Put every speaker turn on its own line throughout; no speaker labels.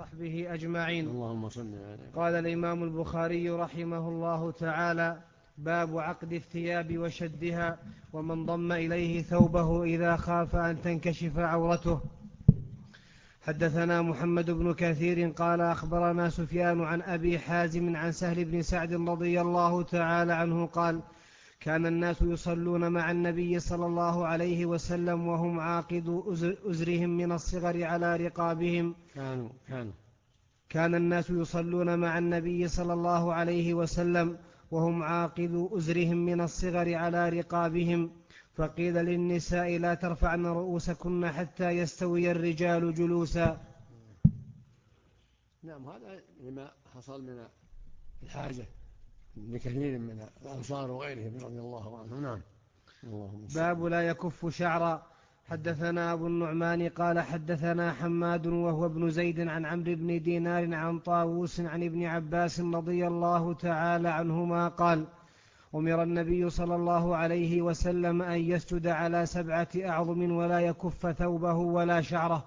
وصحبه أجمعين.
اللهم صل عليه.
قال الإمام البخاري رحمه الله تعالى: باب عقد الثياب وشدها ومن ضم إليه ثوبه إذا خاف أن تنكشف عورته. حدثنا محمد بن كثير قال أخبرنا سفيان عن أبي حازم عن سهل بن سعد رضي الله تعالى عنه قال: كان الناس يصلون مع النبي صلى الله عليه وسلم وهم عاقدو أزرهم من الصغر على رقابهم. كان الناس يصلون مع النبي صلى الله عليه وسلم وهم عاقدو أزرهم من الصغر على رقابهم، فقيل للنساء: لا ترفعن رؤوسكن حتى يستوي الرجال جلوسا.
نعم، هذا لما حصل من الحاجة لكثير من الأنصار وغيرهم رضي الله عنهم. نعم.
باب لا يكف شعرا. حدثنا أبو النعمان قال حدثنا حماد وهو ابن زيد عن عمرو بن دينار عن طاووس عن ابن عباس رضي الله تعالى عنهما قال: أمر النبي صلى الله عليه وسلم أن يسجد على 7 أعظم ولا يكف ثوبه ولا شعره.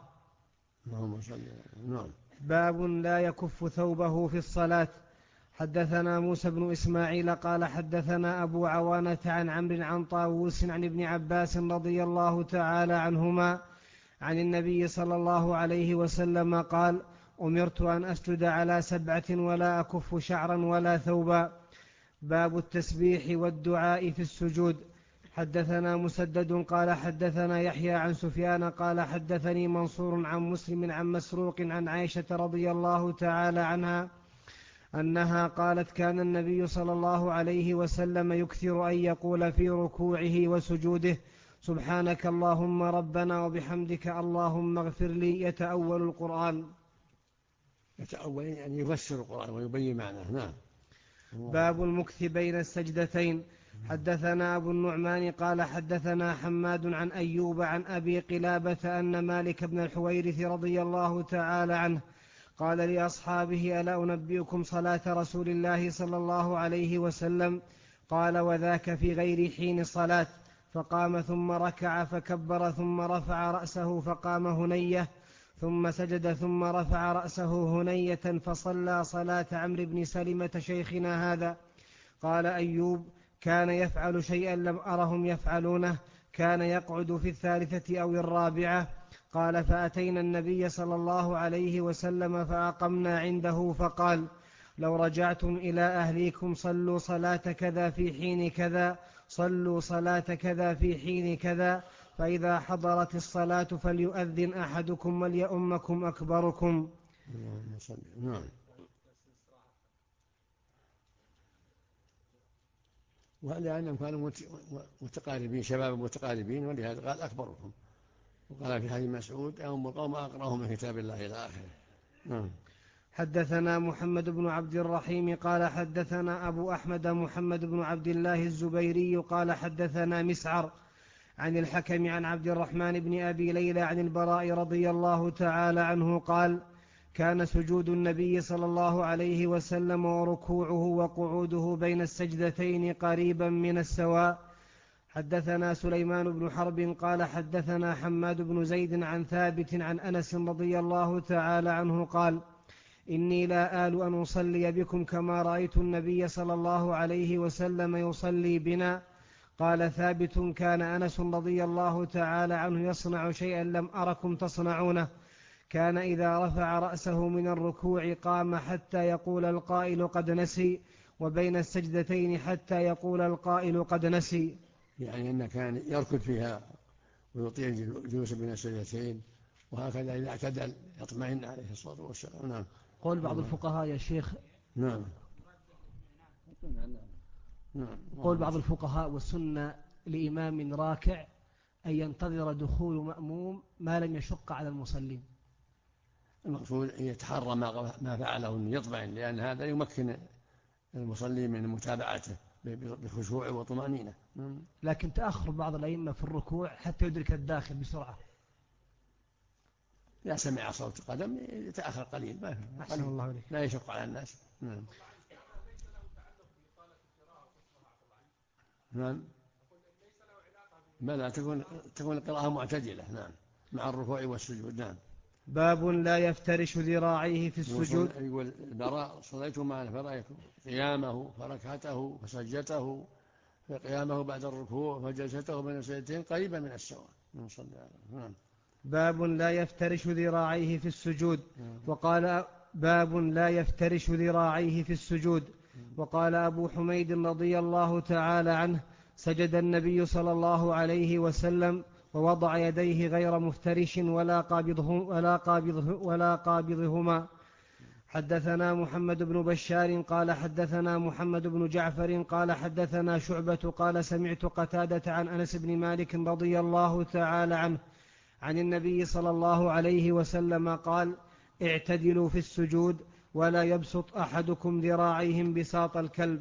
نعم.
باب لا يكف ثوبه في الصلاة. حدثنا موسى بن إسماعيل قال حدثنا أبو عوانة عن عمرو عن طاووس عن ابن عباس رضي الله تعالى عنهما عن النبي صلى الله عليه وسلم قال: أمرت أن أسجد على 7 ولا أكف شعرا ولا ثوبا. باب التسبيح والدعاء في السجود. حدثنا مسدد قال حدثنا يحيى عن سفيان قال حدثني منصور عن مسلم عن مسروق عن عائشة رضي الله تعالى عنها أنها قالت: كان النبي صلى الله عليه وسلم يكثر أن يقول في ركوعه وسجوده: سبحانك اللهم ربنا وبحمدك اللهم اغفر لي. يتأول القرآن.
يتأول يعني يفسر القرآن ويبين معناه. نعم.
باب المكث بين السجدتين. حدثنا أبو النعمان قال حدثنا حماد عن أيوب عن أبي قلابة أن مالك بن الحويرث رضي الله تعالى عنه قال لأصحابه: ألا أنبئكم صلاة رسول الله صلى الله عليه وسلم؟ قال: وذاك في غير حين صلاة. فقام ثم ركع فكبر ثم رفع رأسه فقام هنية ثم سجد ثم رفع رأسه هنية فصلى صلاة عمرو بن سلمة شيخنا هذا. قال أيوب: كان يفعل شيئا لم أرهم يفعلونه، كان يقعد في 3 أو 4. قال: فأتينا النبي صلى الله عليه وسلم فأقمنا عنده فقال: لو رجعتم إلى أهليكم صلوا صلاة كذا في حين كذا، صلوا صلاة كذا في حين كذا، فإذا حضرت الصلاة فليؤذن أحدكم وليؤمكم أكبركم.
نعم. ولأنهم كانوا متقاربين، شباب متقاربين، ولهذا قال أكبركم. وقال في حديث مسعود: أم القوم أقرأهم من كتاب الله إلى آخره. نعم.
حدثنا محمد بن عبد الرحيم قال حدثنا أبو أحمد محمد بن عبد الله الزبيري قال حدثنا مسعر عن الحكم عن عبد الرحمن بن أبي ليلى عن البراء رضي الله تعالى عنه قال: كان سجود النبي صلى الله عليه وسلم وركوعه وقعوده بين السجدتين قريبا من السواء. حدثنا سليمان بن حرب قال حدثنا حماد بن زيد عن ثابت عن أنس رضي الله تعالى عنه قال: إني لا آل أن أصلي بكم كما رأيت النبي صلى الله عليه وسلم يصلي بنا. قال ثابت: كان أنس رضي الله تعالى عنه يصنع شيئا لم أركم تصنعونه، كان إذا رفع رأسه من الركوع قام حتى يقول القائل قد نسي، وبين السجدتين حتى يقول القائل قد نسي.
يعني أنه كان يركض فيها ويطيع الجلوس بين السجدتين، وهكذا إذا اعتدل يطمئن عليه الصلاة والسلام. نعم.
قول بعض الفقهاء يا شيخ.
نعم.
قول بعض الفقهاء: والسنة لإمام راكع أن ينتظر دخول مأموم ما لم يشق على المصلين.
المقصود أن يتحرى ما فعله، أن يطمئن، لأن هذا يمكن المصلي من متابعته بخشوع وطمأنينة.
لكن تأخر بعض الأئمة في الركوع حتى يدرك الداخل بسرعة.
لا سمع صوت قدم يتأخر قليل،
أحسن الله عليك.
لا يشق على الناس. نعم. بلى تكون القراءة معتدلة. نعم، مع الركوع والسجود. نعم.
باب لا يفترش ذراعيه في السجود.
يقول البراء صليت معنا فرأيت قيامه فركعته فسجته فقيامه بعد الركوع فجلسته بين السجدتين قريبا من السواء.
باب لا يفترش ذراعيه في السجود. وقال باب لا يفترش ذراعيه في السجود. وقال أبو حميد رضي الله تعالى عنه: سجد النبي صلى الله عليه وسلم ووضع يديه غير مفترش ولا قابضهما. حدثنا محمد بن بشار قال حدثنا محمد بن جعفر قال حدثنا شعبة قال سمعت قتادة عن أنس بن مالك رضي الله تعالى عنه عن النبي صلى الله عليه وسلم قال: اعتدلوا في السجود ولا يبسط أحدكم ذراعيهم بساط الكلب.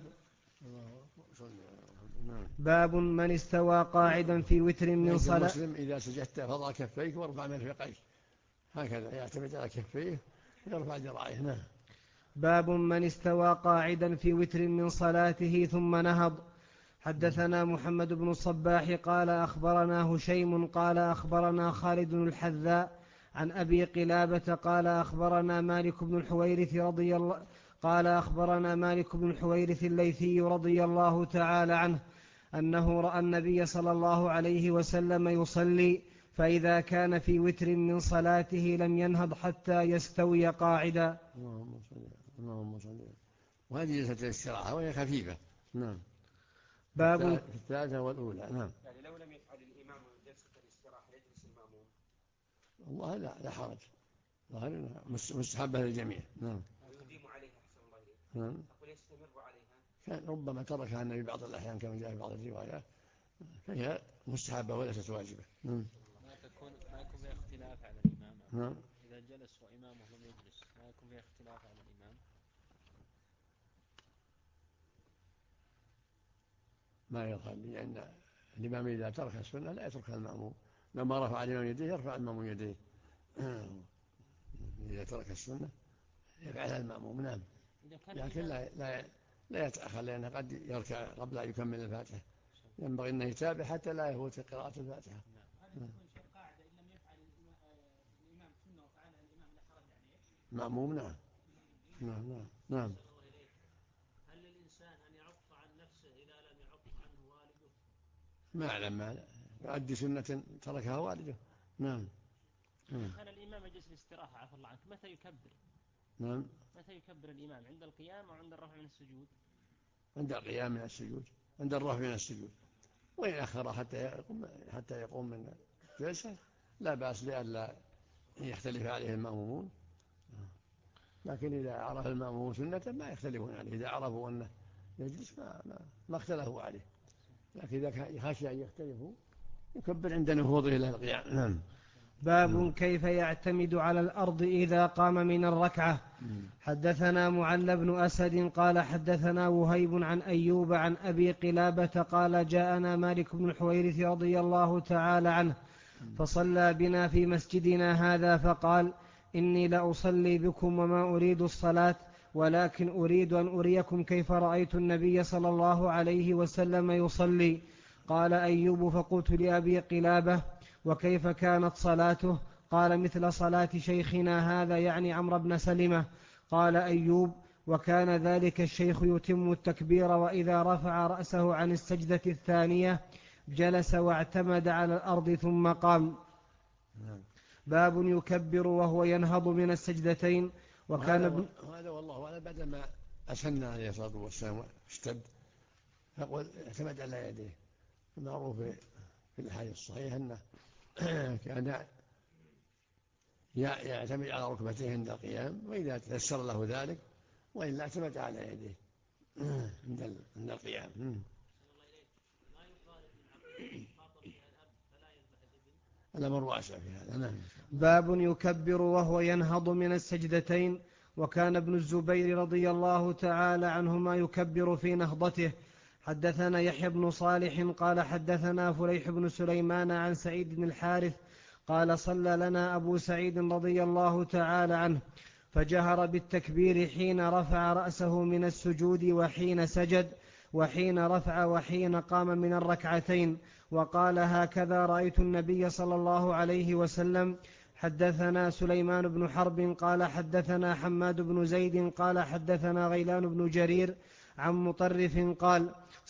باب من استوى قاعدا في وتر من صلاة.
المسلم إذا سجدت فضع كفيك وارفع مرفقيك، هكذا يعتمد على كفيه ويرفع ذراعيه.
باب من استوى قاعدا في وتر من صلاته ثم نهض. حدثنا محمد بن الصباح قال أخبرنا هشيم قال أخبرنا خالد الحذاء عن أبي قلابة قال أخبرنا مالك بن الحويرث الليثي رضي الله تعالى عنه أنه رأى النبي صلى الله عليه وسلم يصلي، فإذا كان في وتر من صلاته لم ينهض حتى يستوي قاعدا.
اللهم صل. وهذه جلسة الاستراحة وهي خفيفة. نعم.
باب
في الثالثة والأولى. نعم.
يعني لو لم يفعل الإمام جلسة الاستراحة يجلس المأموم؟
والله لا حرج، ظاهر مستحبة للجميع. نعم.
يديم عليها أحسن الله إليك.
نعم.
أقول يستمر عليها.
كان ربما تركها النبي بعض الأحيان كما جاء في بعض الروايات، فهي مستحبة وليست واجبة.
ما يكون فيها اختلاف على الإمام.
نعم.
إذا جلس وإمامه لم يجلس ما يكون فيها اختلاف على الإمام.
ما يظهر لي أن الإمام إذا ترك السنة لا يتركها المأموم، لما رفع الإمام يديه يرفع المأموم يديه. إذا ترك السنة يفعلها المأموم. نعم. لكن لا يتأخر، لأنه قد يركع قبل أن يكمل الفاتحة، ينبغي أنه يتابع حتى لا يفوت قراءة الفاتحة. مأموم. نعم. نعم. نعم. نعم.
هل للإنسان أن يعق عن نفسه إذا لم يعق عنه والده؟
ما أعلم، ما يؤدي سنة تركها والده. نعم.
كان الإمام يجلس الاستراحة عفى الله عنك، متى يكبر؟
نعم.
متى يكبر الإمام؟ عند القيام أو عند الرفع من السجود؟
عند القيام من السجود، عند الرفع من السجود. وإن أخر حتى يقوم من الجلسة لا بأس، لئلا يختلف عليه المأمومون. لكن إذا عرف المأمومون سنة ما يختلفون عليه، إذا عرفوا أنه يجلس ما اختلفوا عليه، لكن إذا خشي أن يختلفوا يكبر عند نهوضه إلى القيام. نعم.
باب كيف يعتمد على الأرض إذا قام من الركعة. حدثنا معل بن أسد قال حدثنا وهيب عن أيوب عن أبي قلابة قال جاءنا مالك بن الحويرث رضي الله تعالى عنه فصلى بنا في مسجدنا هذا فقال: إني لأصلي بكم وما أريد الصلاة، ولكن أريد أن أريكم كيف رأيت النبي صلى الله عليه وسلم يصلي. قال أيوب: فقلت لأبي قلابة: وكيف كانت صلاته؟ قال: مثل صلاة شيخنا هذا، يعني عمرو بن سلمة. قال أيوب: وكان ذلك الشيخ يتم التكبير، وإذا رفع رأسه عن السجدة الثانية جلس واعتمد على الأرض ثم قام. باب يكبر وهو ينهض من السجدتين.
وكان هذا والله أعلم بعدما أسن عليه الصلاة والسلام اشتد فقل اعتمد على يديه. المعروف في الحديث الصحيح أنه كان يعتمد على ركبتيه عند القيام، وإذا تيسر له ذلك، وإلا اعتمد على يديه عند القيام. الأمر واسع في هذا. نعم.
باب يكبر وهو ينهض من السجدتين. وكان ابن الزبير رضي الله تعالى عنهما يكبر في نهضته. حدثنا يحيى بن صالح قال حدثنا فليح بن سليمان عن سعيد بن الحارث قال: صلى لنا أبو سعيد رضي الله تعالى عنه فجهر بالتكبير حين رفع رأسه من السجود وحين سجد وحين رفع وحين قام من الركعتين، وقال: هكذا رأيت النبي صلى الله عليه وسلم حدثنا سليمان بن حرب قال حدثنا حماد بن زيد قال حدثنا غيلان بن جرير عن مطرف قال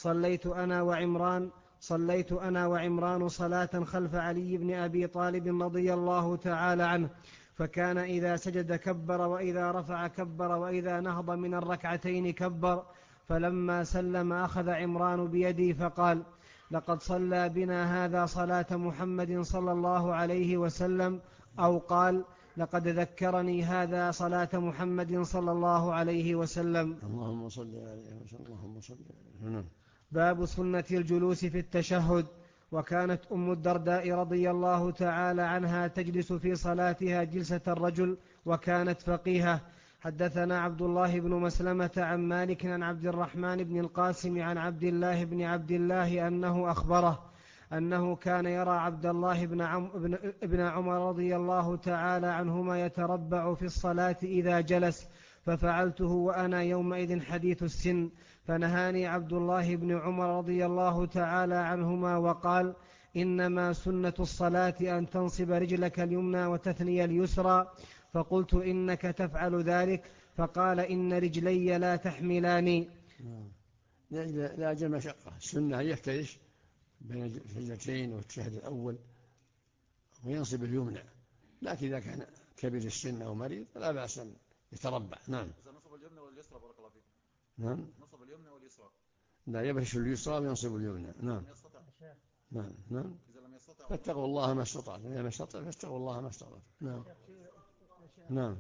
صليت أنا وعمران صلاة خلف علي بن أبي طالب رضي الله تعالى عنه، فكان إذا سجد كبر، وإذا رفع كبر، وإذا نهض من الركعتين كبر. فلما سلم أخذ عمران بيدي فقال: لقد صلى بنا هذا صلاة محمد صلى الله عليه وسلم، أو قال: لقد ذكرني هذا صلاة محمد صلى الله عليه وسلم.
اللهم صل عليه وسلم. اللهم صل عليه.
باب سنة الجلوس في التشهد. وكانت أم الدرداء رضي الله تعالى عنها تجلس في صلاتها جلسة الرجل، وكانت فقيهة. حدثنا عبد الله بن مسلمة عن مالك عن عبد الرحمن بن القاسم عن عبد الله بن عبد الله أنه أخبره أنه كان يرى عبد الله بن عمر رضي الله تعالى عنهما يتربع في الصلاة إذا جلس، ففعلته وأنا يومئذ حديث السن، فنهاني عبد الله بن عمر رضي الله تعالى عنهما وقال: إنما سنة الصلاة أن تنصب رجلك اليمنى وتثني اليسرى. فقلت: إنك تفعل ذلك؟ فقال: إن رجلي لا تحملاني.
لا أجل مشقة. السنة يفترش بين السجدتين والتشهد الأول وينصب اليمنى، لكن إذا كان كبير السن أو مريض لا بأس أن يتربع. نعم.
إذا نصب اليمنى واليسرى بارك الله فيك.
نعم.
نصب اليمنى واليسرى.
لا، يفرش اليسرى وينصب اليمنى. نعم. نعم. نعم.
إذا لم يستطع
فاتقوا الله ما استطعتم، إذا ما استطعتم فاتقوا الله ما استطعتم. نعم. نعم.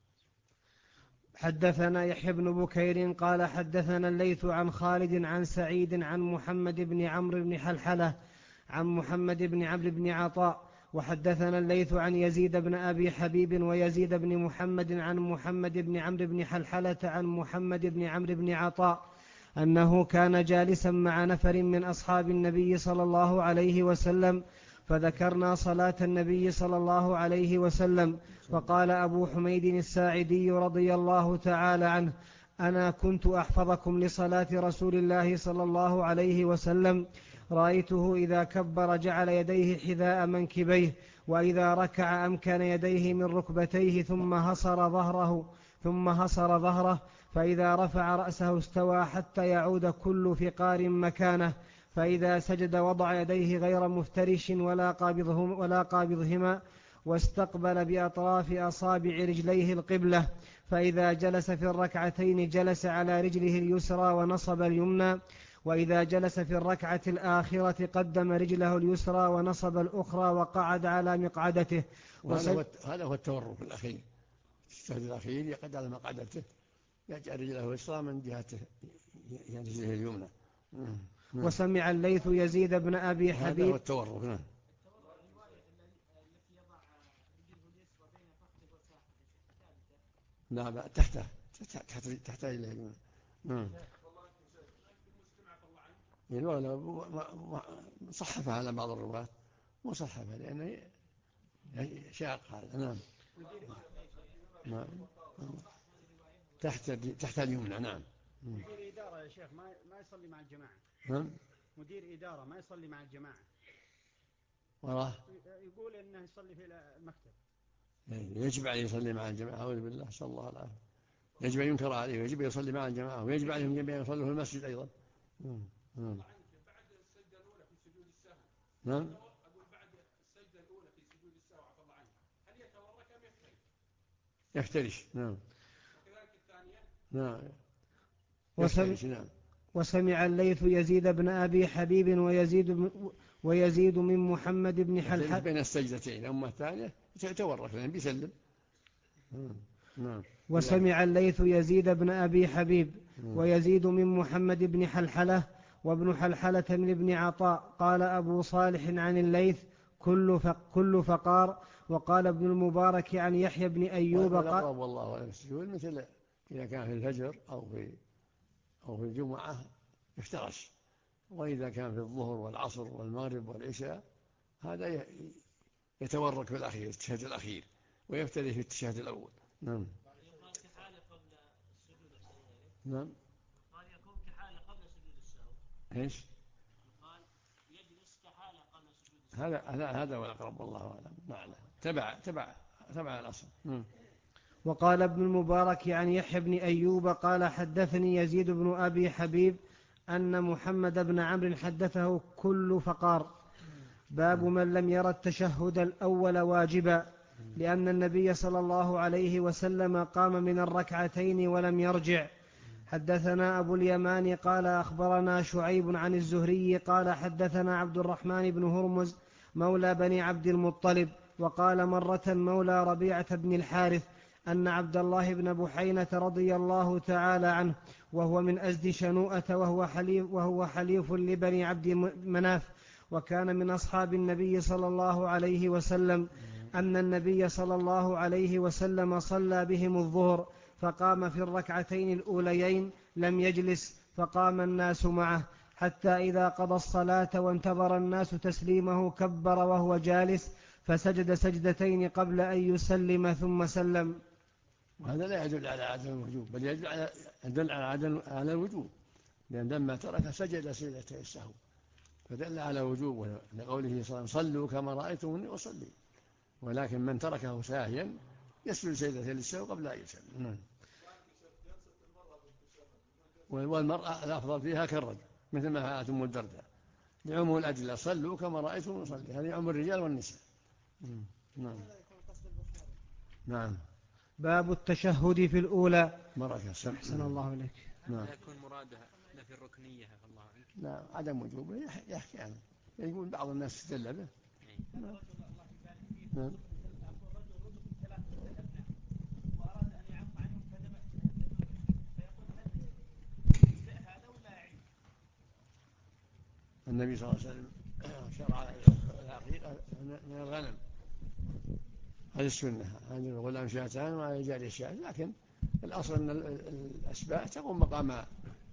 حدثنا يحيى بن بكير قال حدثنا الليث عن خالد عن سعيد عن محمد بن عمرو بن حلحلة عن محمد بن عمرو بن عطاء. وحدثنا الليث عن يزيد بن أبي حبيب ويزيد بن محمد عن محمد بن عمرو بن حلحلة عن محمد بن عمرو بن عطاء أنه كان جالسا مع نفر من أصحاب النبي صلى الله عليه وسلم، فذكرنا صلاة النبي صلى الله عليه وسلم، فقال أبو حميد الساعدي رضي الله تعالى عنه: أنا كنت أحفظكم لصلاة رسول الله صلى الله عليه وسلم، رأيته إذا كبر جعل يديه حذاء منكبيه، وإذا ركع أمكن يديه من ركبتيه ثم هصر ظهره، فإذا رفع رأسه استوى حتى يعود كل فقار مكانه، فإذا سجد وضع يديه غير مفترش ولا قابضهما، واستقبل بأطراف أصابع رجليه القبلة، فإذا جلس في الركعتين جلس على رجله اليسرى ونصب اليمنى، وإذا جلس في الركعة الآخرة قدم رجله اليسرى ونصب الأخرى وقعد على مقعدته.
هذا هو التورك الأخير. التشهد الأخير يقعد على مقعدته، يجعل رجله اليسرى من جهته يعني رجله اليمنى.
وسمع الليث يزيد بن أبي حبيب.
هذا هو التورك. نعم. لا، تحت رجله اليمنى. نعم. صحفها على بعض الرواة، مصحفها لأنه شاق هذا. نعم. نعم. تحت اليمنى. نعم.
مدير إدارة يا شيخ ما يصلي مع الجماعة.
نعم.
مدير إدارة ما يصلي مع الجماعة.
وراه
يقول إنه يصلي في المكتب.
يجب عليه يصلي مع الجماعة. أعوذ بالله، صلى الله العافية. يجب أن ينكر عليه، ويجب أن يصلي مع الجماعة، ويجب عليهم جميعا يصلوا في المسجد أيضا. نعم.
بعد السجدة الأولى في سجود السهو.
نعم.
أقول بعد السجدة الأولى في سجود السهو عفى الله عنه، هل يتورك أم يفترش؟
يفترش. نعم.
وكذلك الثانية.
نعم. يفترش. نعم.
وسمع الليث يزيد بن أبي حبيب ويزيد من محمد بن حلحلة
بين السجدتين. أما الثانية يتورك لأنه بيسلم. نعم.
وسمع الليث يزيد بن أبي حبيب ويزيد من محمد بن حلحلة وابن حلحلة من ابن عطاء. قال أبو صالح عن الليث: كل فقار. وقال ابن المبارك عن يحيى بن أيوب
قال: والله أعلم. السجود مثل إذا كان في الفجر أو في الجمعة يفترش، وإذا كان في الظهر والعصر والمغرب والعشاء هذا يتورك في الأخير، التشهد الأخير، ويفترش في التشهد الأول. نعم.
يقال كحالة قبل السجود السهو.
نعم.
قال يكون كحالة قبل سجود السهو.
ايش؟
يقال يجلس كحالة قبل سجود السهو.
هذا هو الأقرب والله أعلم. ما أعلم. تبع الأصل.
وقال ابن المبارك عن يحيى بن أيوب قال حدثني يزيد بن أبي حبيب أن محمد بن عمرو حدثه كل فقار. باب من لم ير التشهد الأول واجبا، لأن النبي صلى الله عليه وسلم قام من الركعتين ولم يرجع. حدثنا أبو اليمان قال أخبرنا شعيب عن الزهري قال حدثنا عبد الرحمن بن هرمز مولى بني عبد المطلب وقال مرة مولى ربيعة بن الحارث أن عبد الله بن بحينة رضي الله تعالى عنه وهو من أزد شنوءة وهو حليف لبني عبد مناف وكان من أصحاب النبي صلى الله عليه وسلم أن النبي صلى الله عليه وسلم صلى بهم الظهر فقام في الركعتين الأوليين لم يجلس فقام الناس معه حتى إذا قضى الصلاة وانتظر الناس تسليمه كبر وهو جالس فسجد سجدتين قبل أن يسلم ثم سلم.
وهذا لا يدل على عدم الوجوب بل يدل على الوجوب، لأن لما ترك سجد سجدتي السهو فدل على وجوب، لقوله صلى الله عليه وسلم صلوا كما رأيتموني أصلي، ولكن من تركه ساهيا يسجد سجدتي للسهو قبل أن يسلم. والمرأة الأفضل فيها كالرجل مثل ما فعلت أم الدرداء لعموم الأدلة صلوا كما رأيتم نصلي، هذه عموم الرجال والنساء. نعم.
باب التشهد في الأولى.
بركة
أحسن الله إليك.
لا يكون مرادها نفي الركنية الله عنك.
لا عدم وجوبه يحكي عنه، يقول بعض الناس استدل به. نعم. النبي صلى الله عليه وسلم شرع العقيقة من الغنم، هذه السنة، هذه الغلام شاتان وهذه الجارية شاة، لكن الأصل أن الأسباع تقوم مقام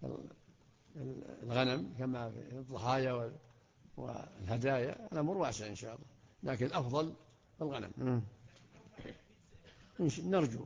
الغنم كما في الضحايا والهدايا، الأمر واسع إن شاء الله، لكن الأفضل الغنم. نرجو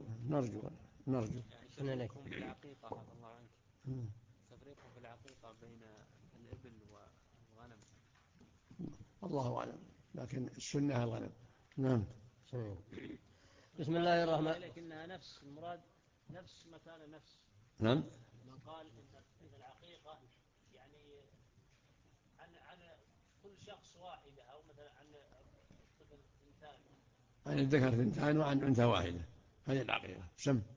يعني في العقيقة الله عنك تفريق في العقيقة بين الإبل والغنم
الله أعلم، لكن السنة الغنم. نعم.
بسم الله الرحمن الرحيم.
لكنها نفس المراد نفس مكان نفس.
نعم.
من قال إن العقيقة يعني عن كل شخص واحدة أو مثلا عن طفل ثنتان.
عن الذكر ثنتان وعن أنثى واحدة، هذه العقيقة سم.